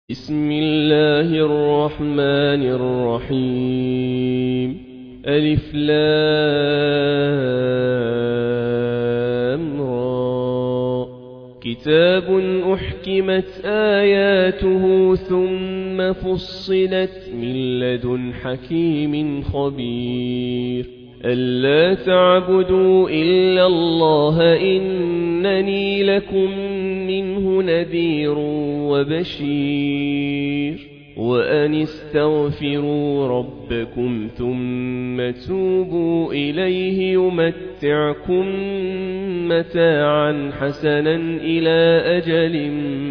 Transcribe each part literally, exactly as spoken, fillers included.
بسم الله الرحمن الرحيم. ألف لام را. كتاب أحكمت آياته ثم فصلت من لدن حكيم خبير. ألا تعبدوا إلا الله إنني لكم منه نذير وبشير. وأن استغفروا ربكم ثم توبوا إليه يمتعكم متاعا حسنا إلى أجل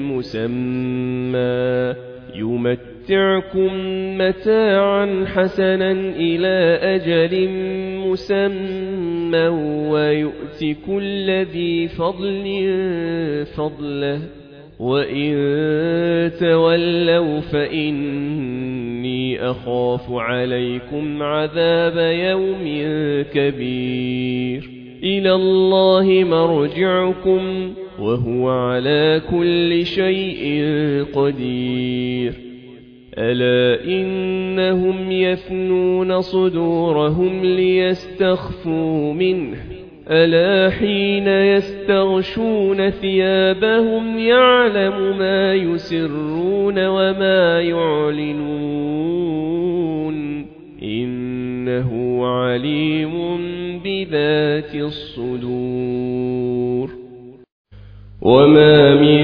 مسمى يمتعكم متاعا حسنا إلى أجل مسمى ويؤت كل ذي فضل فضله. وإن تولوا فإني أخاف عليكم عذاب يوم كبير. إلى الله مرجعكم وهو على كل شيء قدير. ألا إنهم يثنون صدورهم ليستخفوا منه. ألا حين يستغشون ثيابهم يعلم ما يسرون وما يعلنون إنه عليم بذات الصدور. وما من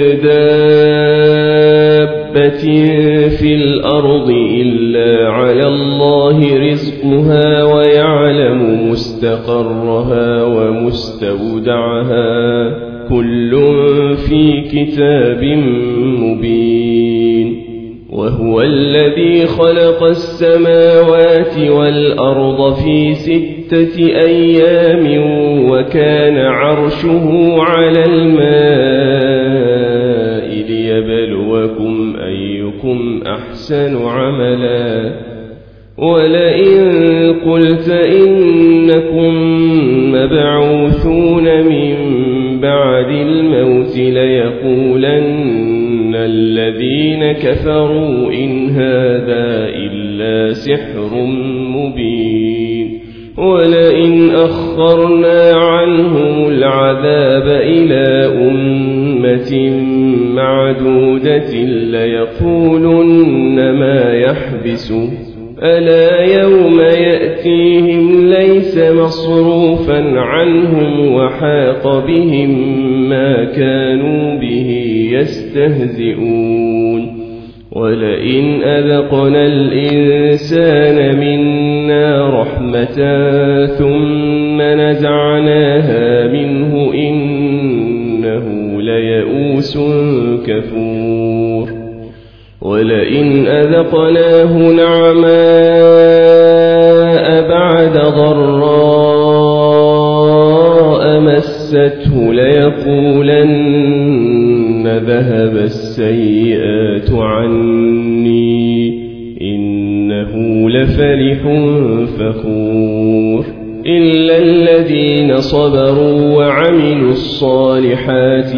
دابة في الأرض إلا على الله رزقها ويعلم مستقرها ومستودعها كل في كتاب مبين. وهو الذي خلق السماوات والأرض في ستة أيام وكان عرشه على الماء ليبلوكم أيكم أحسن عملا. ولئن قلت إنكم مبعوثون من بعد الموت ليقولن الذين كفروا إن هذا إلا سحر مبين. ولئن أخرنا عنهم العذاب إلى أمة معدودة ليقولن ما يحبسه. ألا يوم يأتيهم ليس مصروفا عنهم وحاق بهم ما كانوا به يستهزئون. ولئن أذقنا الإنسان منا رحمة ثم نزعناها منه إنه ليئوس كفور. ولئن أذقناه نعماء بعد ضراء مسته ليقولن ذهب السيئات عني إنه لفرح فخور. إلا الذين صبروا وعملوا الصالحات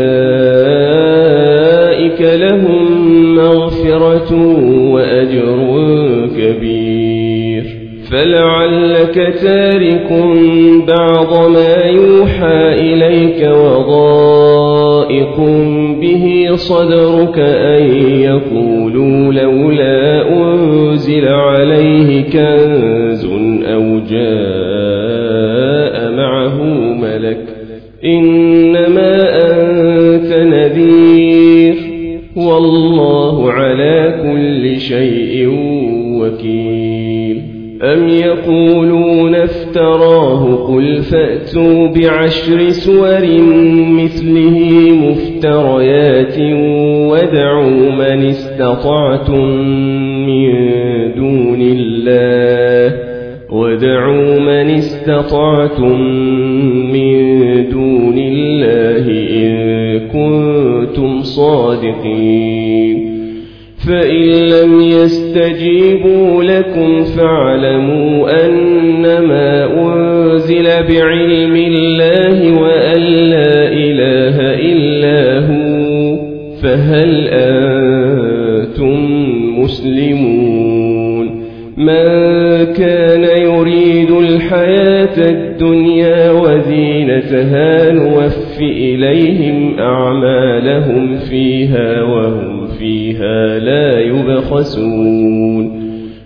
أولئك لهم مغفرة وأجر كبير. فلعلك تارك بعض ما يوحى إليك وضائق به صدرك أن يقولوا لولا أنزل عليه كنز أو جاء معه ملك إنما أنت نذير والله على كل شيء وكيل. أم يقولون افتراه قل فأتوا بعشر سور مثله مفتريات وادعوا من استطعتم من دون الله وادعوا من استطعتم من دون الله إن كنتم صادقين. فإن لم يستجيبوا لكم فاعلموا أنما أنزل بعلم الله وأن لا إله إلا هو فهل أنتم مسلمون من كان يريد الحياة الدنيا وزينتها نوف إليهم أعمالهم فيها وهم فيها لا يبخسون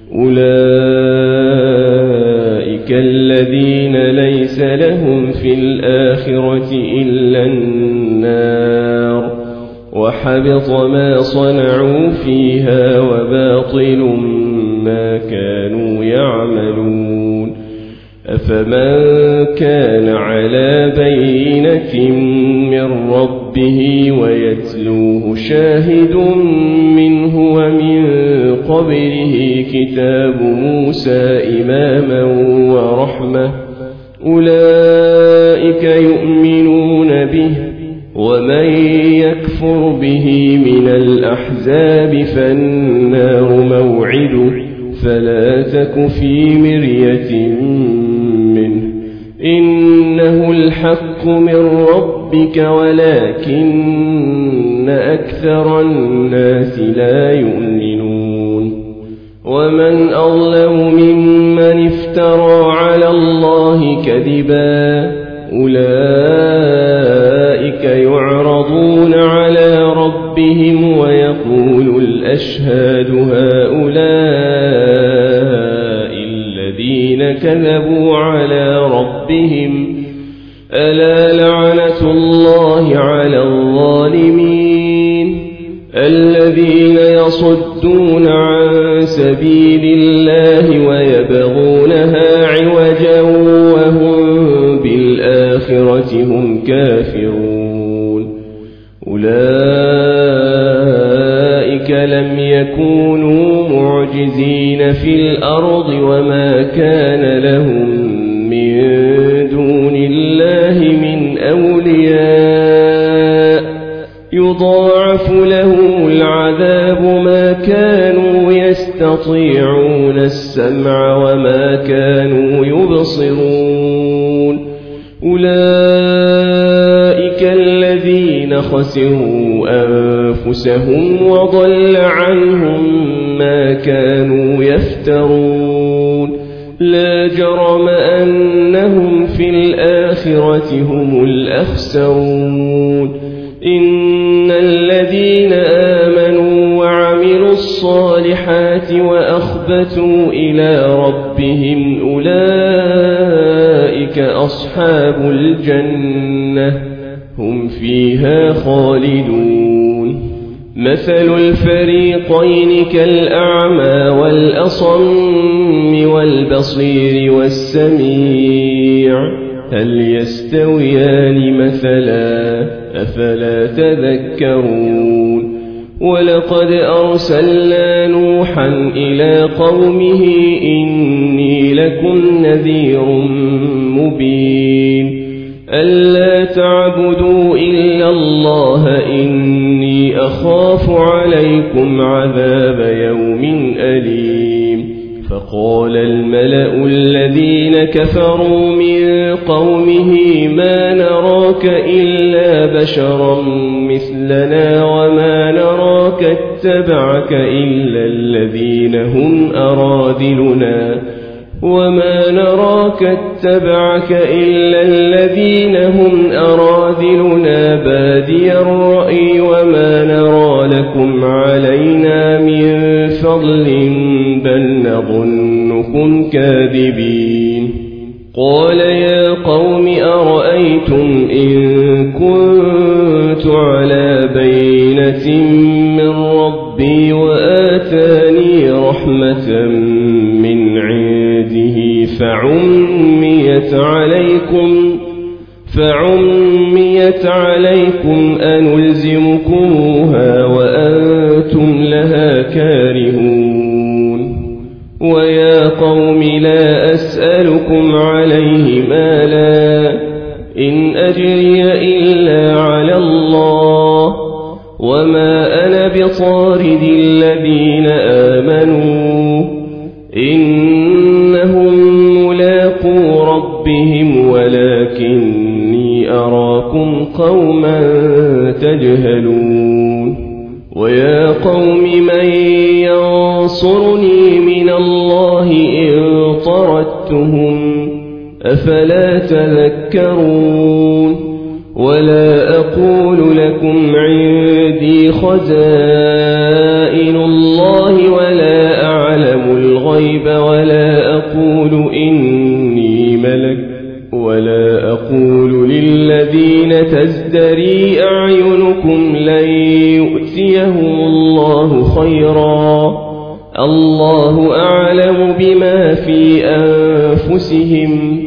أولئك الذين ليس لهم في الآخرة إلا النار وحبط ما صنعوا فيها وباطل ما كانوا يعملون أفمن كان على بينة من ربه ويتلوه شاهد منه ومن قبله كتاب موسى إماما ورحمة أولئك يؤمنون به ومن يكفر به من الأحزاب فالنار موعده فلا تك في مرية منه إنه الحق من ربك ولكن أكثر الناس لا يؤمنون ومن أظلم ممن افترى على الله كذبا أولئك يعرضون على ربهم ويقول الأشهاد هؤلاء الذين كذبوا على ربهم ألا لعنة الله على الظالمين الذين يصدون عن سبيل الله ويبغونها عوجا وهم بالآخرة هم كافرون أولئك لم يكونوا معجزين في الأرض وما كان لهم من دون الله من أولياء يضاعف لهم العذاب ما كانوا يستطيعون السمع وما كانوا يبصرون أولئك الذين خسروا أنفسهم وضل عنهم ما كانوا يفترون لا جرم أنهم في الآخرة هم الأخسرون إن الذين آمنوا وعملوا الصالحات وأخبتوا إلى ربهم أولئك أصحاب الجنة هم فيها خالدون مثل الفريقين كالأعمى والأصم والبصير والسميع هل يستويان مثلا أفلا تذكرون ولقد أرسلنا نوحا إلى قومه إني لكم نذير مبين ألا تعبدوا إلا الله إني أخاف عليكم عذاب يوم أليم فقال الملأ الذين كفروا من قومه ما نراك إلا بشرا مثلنا وما نراك اتبعك إلا الذين هم أرادلنا وما نراك اتبعك إلا الذين هم أرادلنا بادي الرأي وما نرى لكم علينا من فضل بل نظنكم كاذبين قال يا قوم أرأيتم إن كنت على بينة من ربي وآتاني رحمة من عنده فعميت عليكم فعميت عليكم أنلزمكموها وأنتم لها كارهون ويا قوم لا أسألكم عليه مالا إن أجري إلا على الله وما أنا بطارد الذين آمنوا إنهم ملاقو ربهم ولكني أراكم قوما تجهلون ويا قوم من ينظر انصرني من الله إن طردتهم أفلا تذكرون ولا أقول لكم عندي خزائن الله ولا أعلم الغيب ولا أقول إني ملك ولا أقول للذين تزدري أعينكم لن يؤتيهم الله خيرا الله أعلم بما في أنفسهم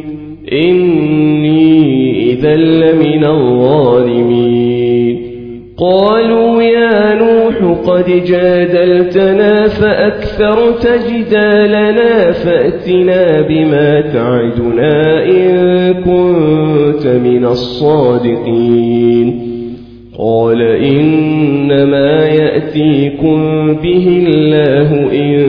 إني إذا لمن الظالمين قالوا يا نوح قد جادلتنا فأكثرت جدالنا فأتنا بما تعدنا إن كنت من الصادقين قال إنما يأتيكم به الله إن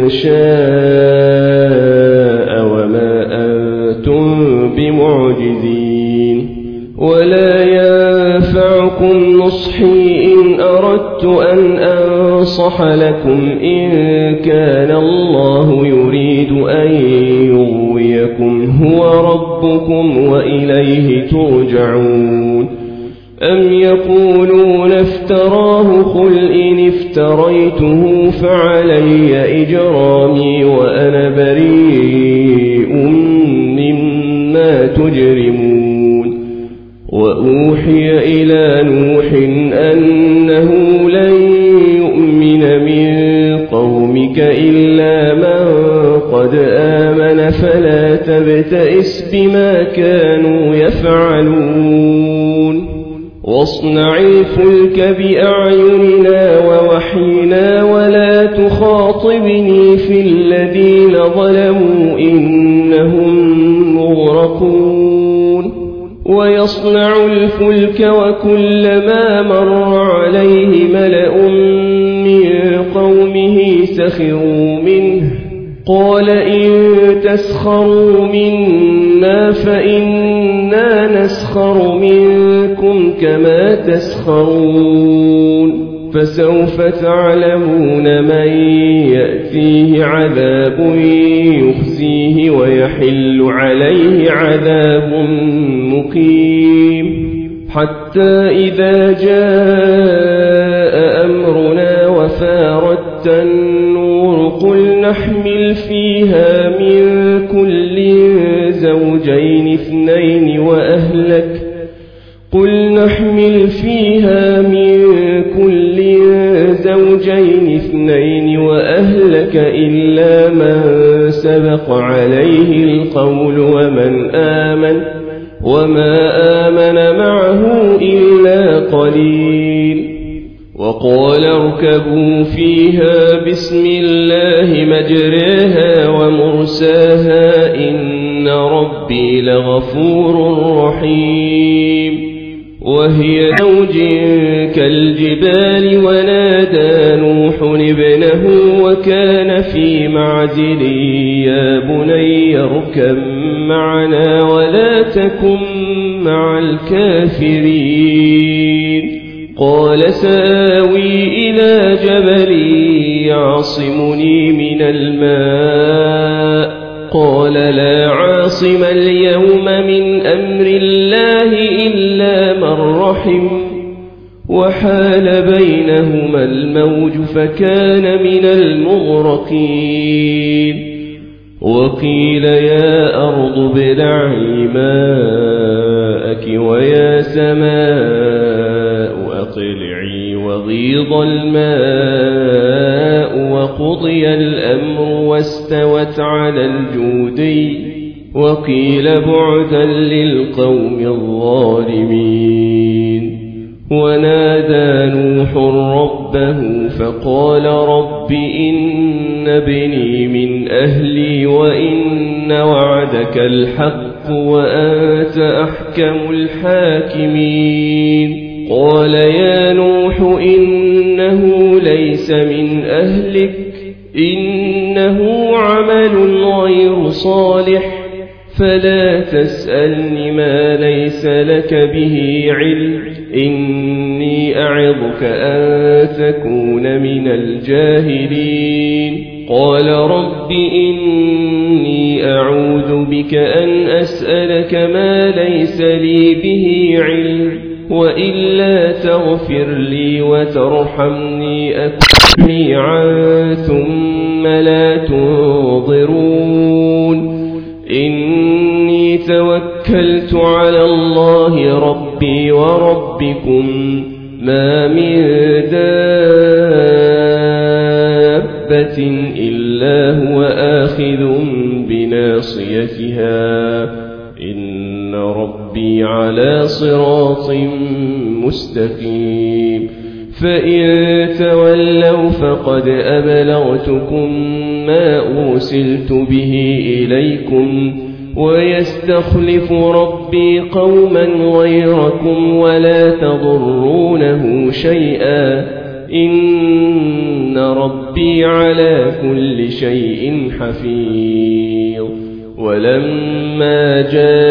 شاء وما أنتم بمعجزين ولا ينفعكم نصحي إن أردت أن أنصح لكم إن كان الله يريد أن يغويكم هو ربكم وإليه ترجعون أم يقولون افتراه قل إن افتريته فعلي إجرامي وأنا بريء مما تجرمون وأوحي إلى نوح أنه لن يؤمن من قومك إلا من قد آمن فلا تبتئس بما كانوا يفعلون واصنع الفلك بأعيننا ووحينا ولا تخاطبني في الذين ظلموا إنهم مغرقون ويصنع الفلك وكلما مر عليه ملأ من قومه سخروا منه قال إن تسخروا منا فإنا نسخر منكم كما تسخرون فسوف تعلمون من يأتيه عذاب يخزيه ويحل عليه عذاب مقيم حتى إذا جاء أمرنا وفارت النور قل نحمل فيها من كل زوجين اثنين وأهلك قل نحمل فيها من كل زوجين اثنين وأهلك إلا من سبق عليه القول ومن آمن وما آمن معه إلا قليل وقال اركبوا فيها بسم الله مجريها ومرساها إن ربي لغفور رحيم وهي موج كالجبال ونادى نوح ابنه وكان في معزل يا بني اركب معنا ولا تكن مع الكافرين قال سآوي إلى جبل يعصمني من الماء قال لا عاصم اليوم من أمر الله إلا من رحم وحال بينهما الموج فكان من المغرقين وقيل يا أرض ابلعي ماءك ويا سماء أقلعي وغيض الماء وقضي الأمر واستوت على الجودي وقيل بعدا للقوم الظالمين ونادى نوح ربه فقال رب إن ابني من أهلي وإن وعدك الحق وأنت أحكم الحاكمين قال يا نوح إنه ليس من أهلك إنه عمل غير صالح فلا تسألني ما ليس لك به علم، إني أعظك أن تكون من الجاهلين. قال رب إني أعوذ بك أن أسألك ما ليس لي به علم، وإلا تغفر لي وترحمني أكن جميعا ثم لا تنظرون. إني توكلت على الله ربي وربكم، ما من دابة إلا هو آخذ بناصيتها، إن ربي على صراط مستقيم. فإن تولوا فقد أبلغتكم ما أرسلت به إليكم، ويستخلف ربي قوما غيركم ولا تضرونه شيئا، إن ربي على كل شيء حفيظ. ولما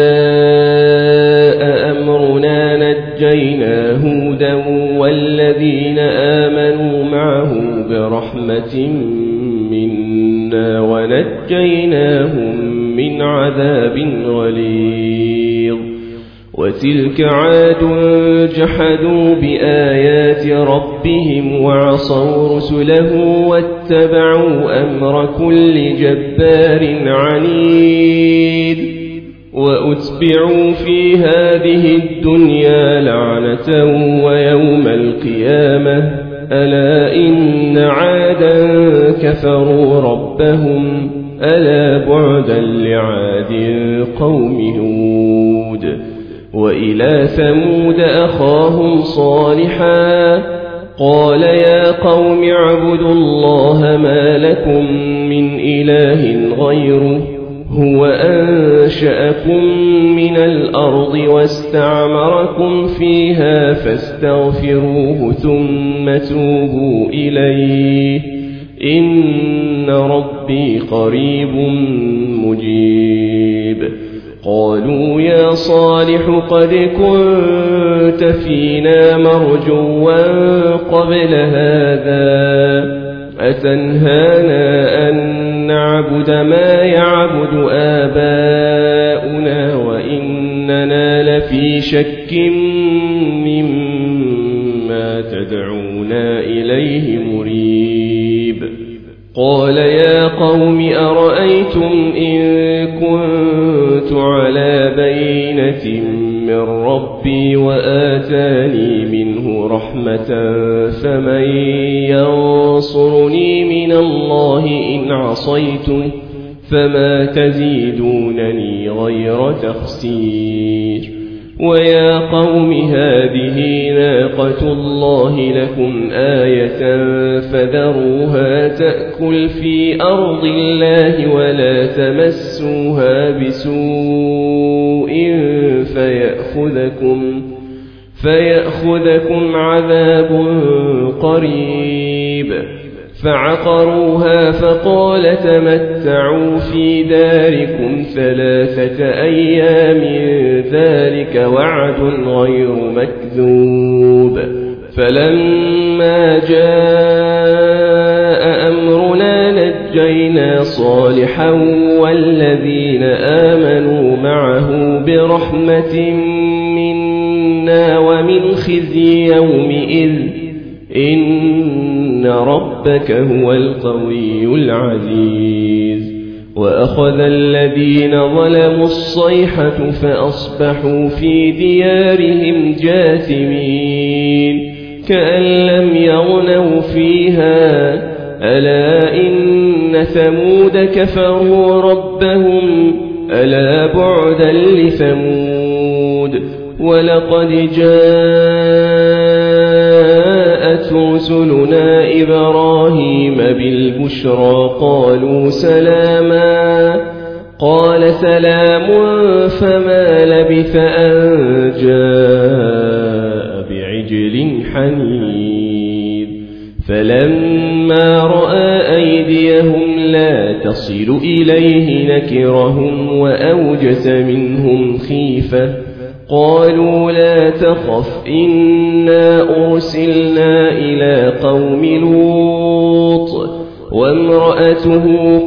جاء أمرنا نجينا هودا والذين آمنوا معه برحمة منا ونجيناهم من عذاب غليظ. وتلك عاد جحدوا بآيات ربهم وعصوا رسله واتبعوا أمر كل جبار عنيد. وأتبعوا في هذه الدنيا لعنة ويوم القيامة، ألا إن عادا كفروا ربهم، ألا بعدا لعاد قوم هود. وإلى ثمود أخاهم صالحا قال يا قوم اعبدوا الله ما لكم من إله غيره، هو أنشأكم من الأرض واستعمركم فيها فاستغفروه ثم توبوا إليه، إن ربي قريب مجيب. قالوا يا صالح قد كنت فينا مرجوا قبل هذا، أتنهانا أن نعبد ما يعبد آباؤنا وإننا لفي شك مما تدعونا إليه مريب. قال يا قوم أرأيتم إن كنت على بينة من ربي وآتاني منه رحمة فمن ينصرني من الله إن عصيته، فما تزيدونني غير تخسير. ويا قوم هذه ناقة الله لكم آية فذروها تأكل في أرض الله ولا تمسوها بسوء فيأخذكم, فيأخذكم عذاب قريب. فعقروها فقال تمتعوا في داركم ثلاثة أيام ذلك وعد غير مكذوب. فلما جاء أمرنا نجينا صالحا والذين آمنوا معه برحمة منا ومن خزي يومئذ إن ربك هو القوي العزيز. وأخذ الذين ظلموا الصيحة فأصبحوا في ديارهم جاثمين كأن لم يغنوا فيها ألا إن ثمود كفروا ربهم ألا بعدا لثمود. ولقد جاءت رسلنا إبراهيم بالبشرى قالوا سلاما قال سلام فما لبث أن جاء بعجل حنيذ. فلما رأى أيديهم لا تصل إليه نكرهم وأوجس منهم خيفة قالوا لا تخف إنا أرسلنا إلى قوم لوط وامرأته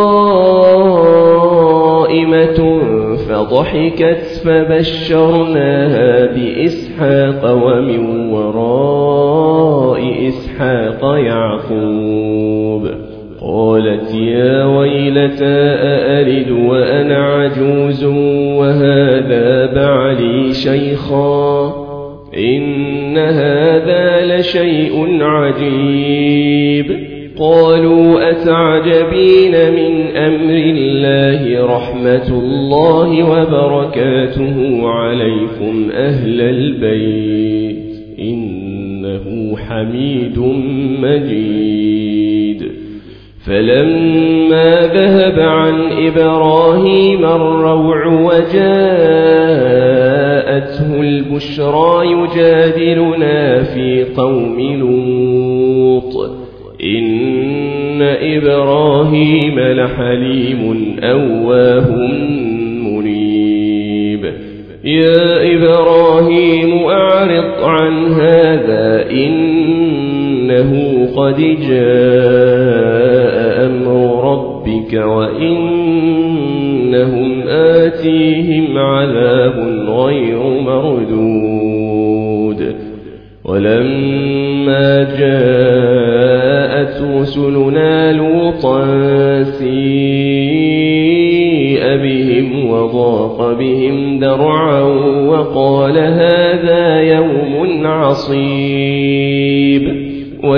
قائمة فضحكت فبشرناها بإسحاق ومن وراء إسحاق يعقوب قالت يا ويلتى أألد وأنا عجوز وهذا بعلي شيخا إن هذا لشيء عجيب قالوا أتعجبين من أمر الله رحمة الله وبركاته عليكم أهل البيت إنه حميد مجيد فلما ذهب عن إبراهيم الروع وجاءته البشرى يجادلنا في قوم لوط إن إبراهيم لحليم أواه منيب يا إبراهيم أعرض عن هذا إنه قد جاء أمر ربك وإنهم آتيهم عذاب غير مردود ولما جاءت رسلنا لوطا سيء بهم وضاق بهم ذرعا وقال هذا يوم عصيب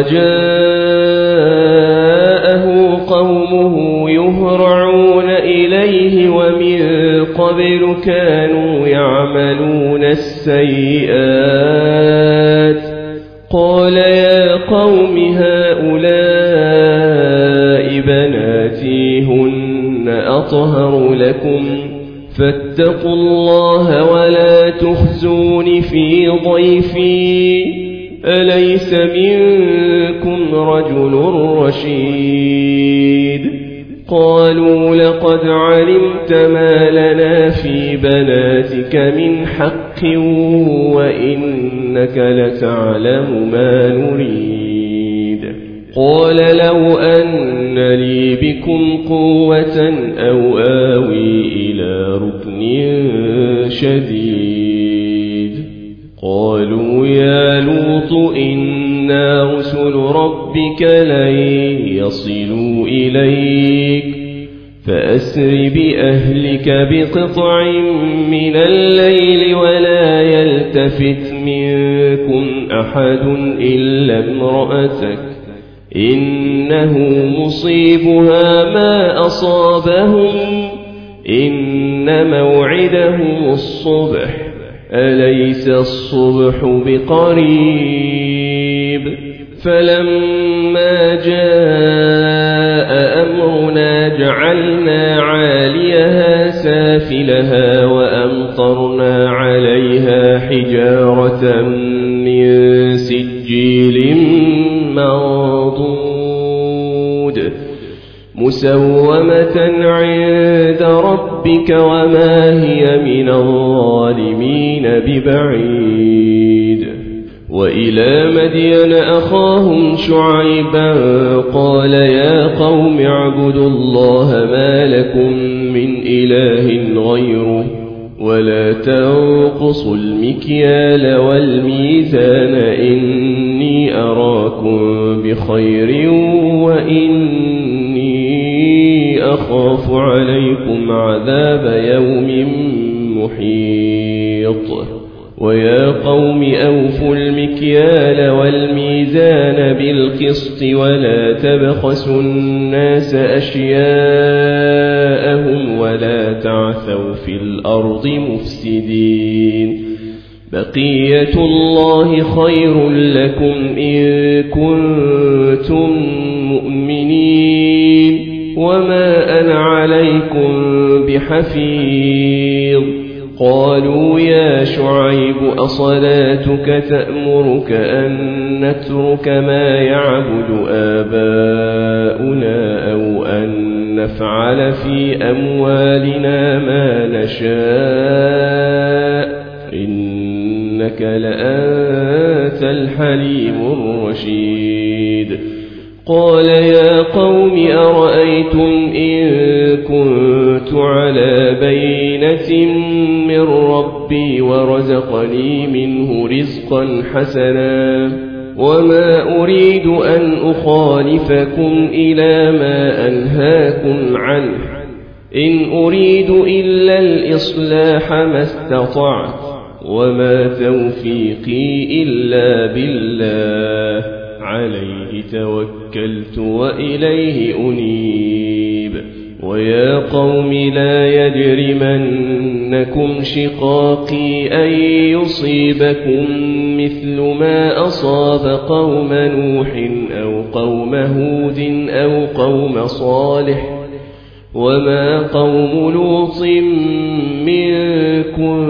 وجاءه قومه يهرعون إليه ومن قبل كانوا يعملون السيئات قال يا قوم هؤلاء بناتي هن أطهر لكم فاتقوا الله ولا تخزون في ضيفي أليس منكم رجل رشيد قالوا لقد علمت ما لنا في بناتك من حق وإنك لتعلم ما نريد قال لو أن لي بكم قوة أو آوي إلى ركن شديد قالوا يا لوط إنا رسل ربك لن يصلوا إليك فأسر بأهلك بقطع من الليل ولا يلتفت منكم أحد إلا امرأتك إنه مصيبها ما أصابهم إن موعدهم الصبح أليس الصبح بقريب فلما جاء أمرنا جعلنا عاليها سافلها وأمطرنا عليها حجارة من سجيل منضود مسومة عند ربك وما هي من الظالمين ببعيد وإلى مدين أخاهم شعيبا قال يا قوم اعبدوا الله ما لكم من إله غيره ولا تنقصوا المكيال والميزان إني أراكم بخير وإني أخاف عليكم عذاب يوم محيط ويا قوم أوفوا المكيال والميزان بالقسط ولا تبخسوا الناس أشياءهم ولا تعثوا في الأرض مفسدين بقية الله خير لكم إن كنتم مؤمنين وما أنا عليكم بحفيظ قالوا يا شعيب أصلاتك تأمرك أن نترك ما يعبد آباؤنا أو أن نفعل في أموالنا ما نشاء إنك لأنت الحليم الرشيد. قال يا قوم أرأيتم إن كنت على بينة من ربي ورزقني منه رزقا حسنا وما أريد أن أخالفكم إلى ما أنهاكم عنه إن أريد إلا الإصلاح ما استطعت وما توفيقي إلا بالله عليه توكلت وإليه أنيب. ويا قوم لا يجرمنكم شقاقي أن يصيبكم مثل ما أصاب قوم نوح أو قوم هود أو قوم صالح وما قوم لوط منكم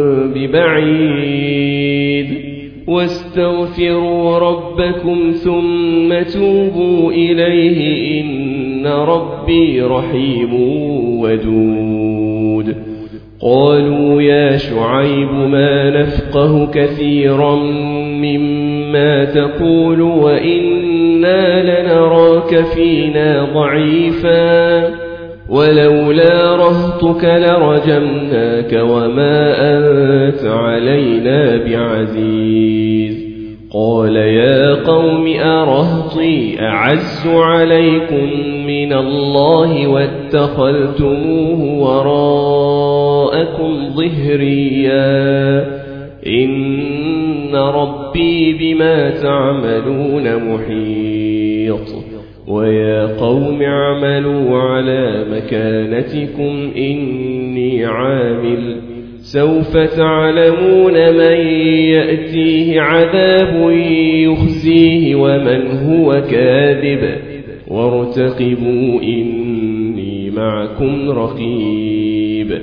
ببعيد واستغفروا ربكم ثم توبوا إليه إن ربي رحيم ودود. قالوا يا شعيب ما نفقه كثيرا مما تقول وإنا لنراك فينا ضعيفا ولولا رهطك لرجمناك وما أنت علينا بعزيز. قال يا قوم أرهطي أعز عليكم من الله واتخذتموه وراءكم ظهريا إن ربي بما تعملون محيط. ويا قوم اعملوا على مكانتكم إني عامل سوف تعلمون من يأتيه عذاب يخزيه ومن هو كاذب وارتقبوا إني معكم رقيب.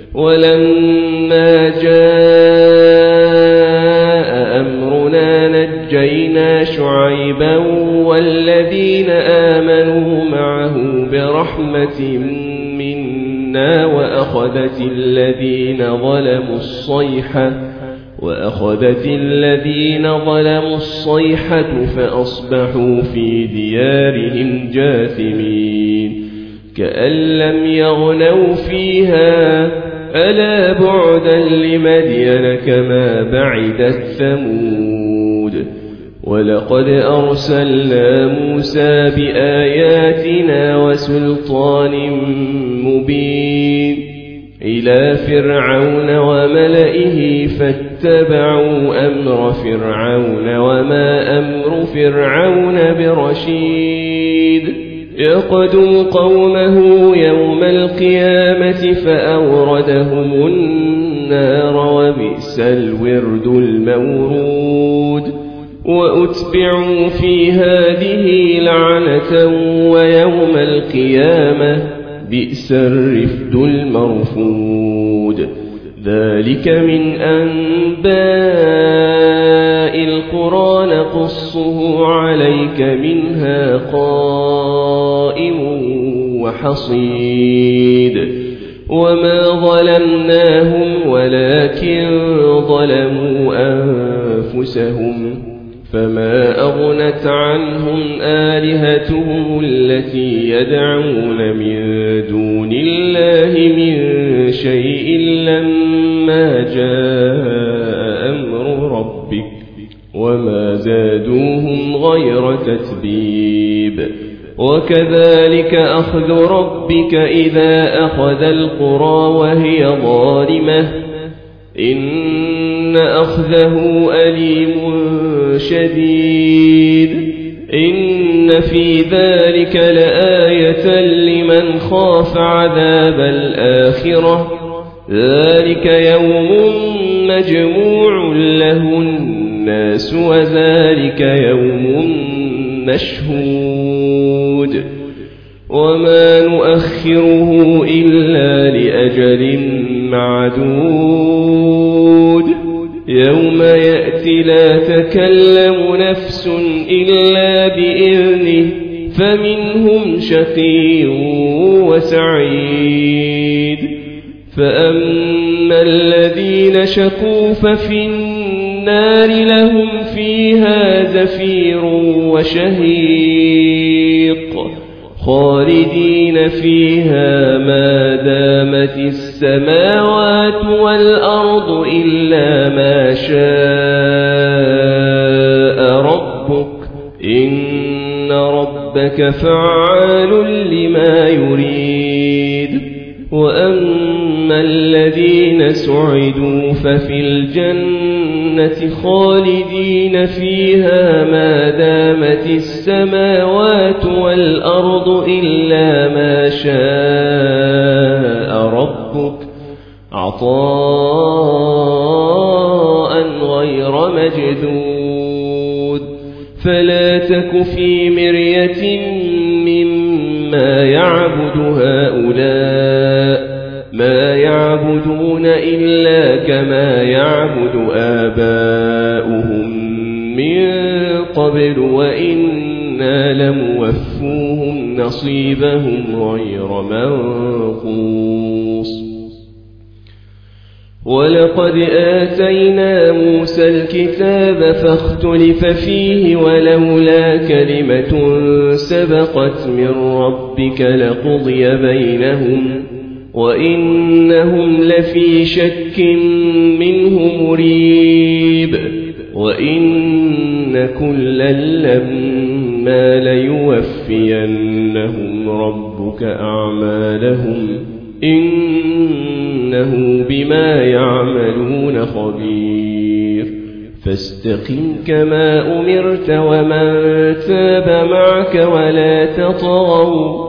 ولما جاء أمرنا نجينا شعيبا والذين آمنوا معه برحمة منا وأخذت الذين ظلموا الصيحة وأخذت الذين ظلموا الصيحة فأصبحوا في ديارهم جاثمين كأن لم يغنوا فيها ألا بعدا لمدين كما بعدت ثمود. ولقد أرسلنا موسى بآياتنا وسلطان مبين إلى فرعون وملئه فاتبعوا أمر فرعون وما أمر فرعون برشيد. يقدم قومه يوم القيامة فأوردهم النار وبئس الورد المورود. وأتبعوا في هذه لعنة ويوم القيامة بئس الرفد المرفود. ذلك من أنباء القرى نقصه عليك منها قائم وحصيد. وما ظلمناهم ولكن ظلموا أنفسهم فما أغنت عنهم آلهتهم التي يدعون من دون الله من شيء لما جاء أمر ربك وما زادوهم غير تتبيب. وكذلك أخذ ربك إذا أخذ القرى وهي ظالمة إن أخذه أليم شديد. إن في ذلك لآية لمن خاف عذاب الآخرة ذلك يوم مجموع له الناس وذلك يوم مشهود. وما نؤخره إلا لأجل معدود يوم يأتي لا تكلم نفس إلا بإذنه فمنهم شقي وسعيد. فأما الذين شقوا ففي النار لهم فيها زفير وشهيق خالدين فيها ما دامت السماوات والأرض إلا ما شاء ربك إن ربك فعال لما يريد. وأما الذين سعدوا ففي الجنة خالدين فيها ما دامت السماوات والأرض إلا ما شاء ربك عطاء غير مجدود. فلا تك في مرية مما يعبد هؤلاء، ما يعبدون إلا كما يعبد آباؤهم من قبل وإنا لموفوهم نصيبهم غير منقوص. ولقد آتينا موسى الكتاب فاختلف فيه ولولا كلمة سبقت من ربك لقضي بينهم وإنهم لفي شك منه مريب. وإن كلا لما ليوفينهم ربك أعمالهم إنه بما يعملون خبير. فاستقم كما أمرت ومن تاب معك ولا تطغوا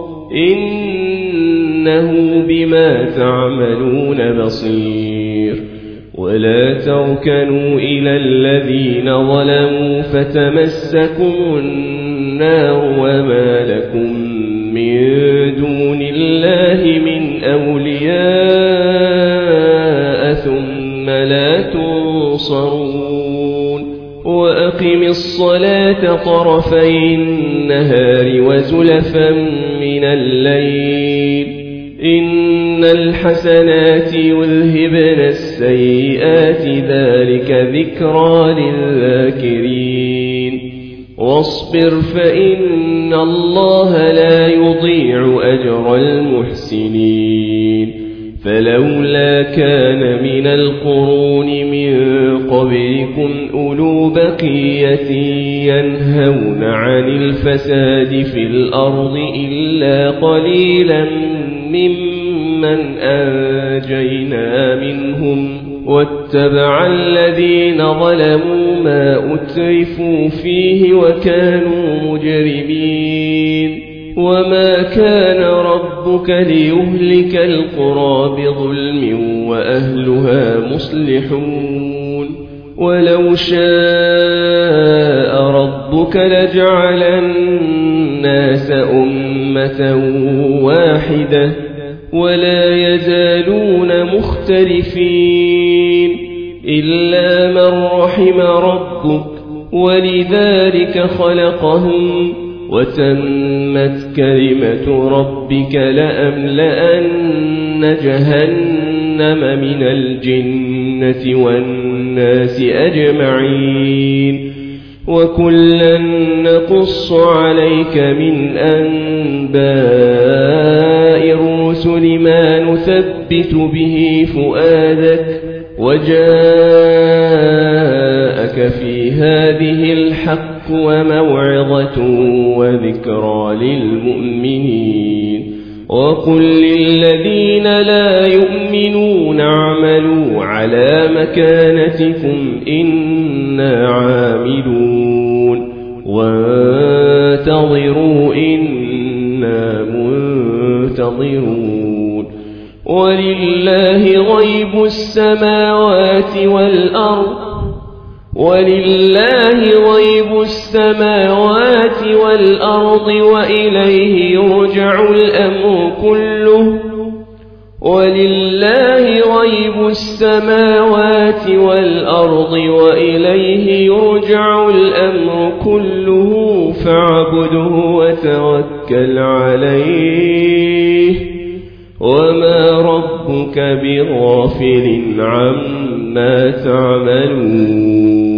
إنه بما تعملون بصير. ولا تركنوا إلى الذين ظلموا فتمسكم النار وما لكم من دون الله من أولياء ثم لا تنصرون. وأقم الصلاة طرفي النهار وزلفا من الليل إن الحسنات يذهبن السيئات ذلك ذكرى للذاكرين. واصبر فإن الله لا يضيع أجر المحسنين. فلولا كان من القرون من قبلكم أولو بقية ينهون عن الفساد في الأرض إلا قليلا ممن أنجينا منهم واتبع الذين ظلموا ما أترفوا فيه وكانوا مجرمين. وما كان ربك ليهلك القرى بظلم وأهلها مصلحون. ولو شاء ربك لجعل الناس أمة واحدة ولا يزالون مختلفين إلا من رحم ربك ولذلك خلقهم وتمت كلمة ربك لأملأن جهنم من الجنة والناس أجمعين. وكلا نقص عليك من أنباء الرسل ما نثبت به فؤادك وجاءك في هذه الحق وموعظة وذكرى للمؤمنين. وقل للذين لا يؤمنون اعملوا على مكانتكم إنا عاملون وانتظروا إنا منتظرون. ولله غيب السماوات والأرض ولله غيب السماوات والأرض وإليه يرجع الأمر كله ولله غيب السماوات والأرض وإليه يرجع الأمر كله فاعبده وتوكل عليه وما ربك بغافل عما تعملون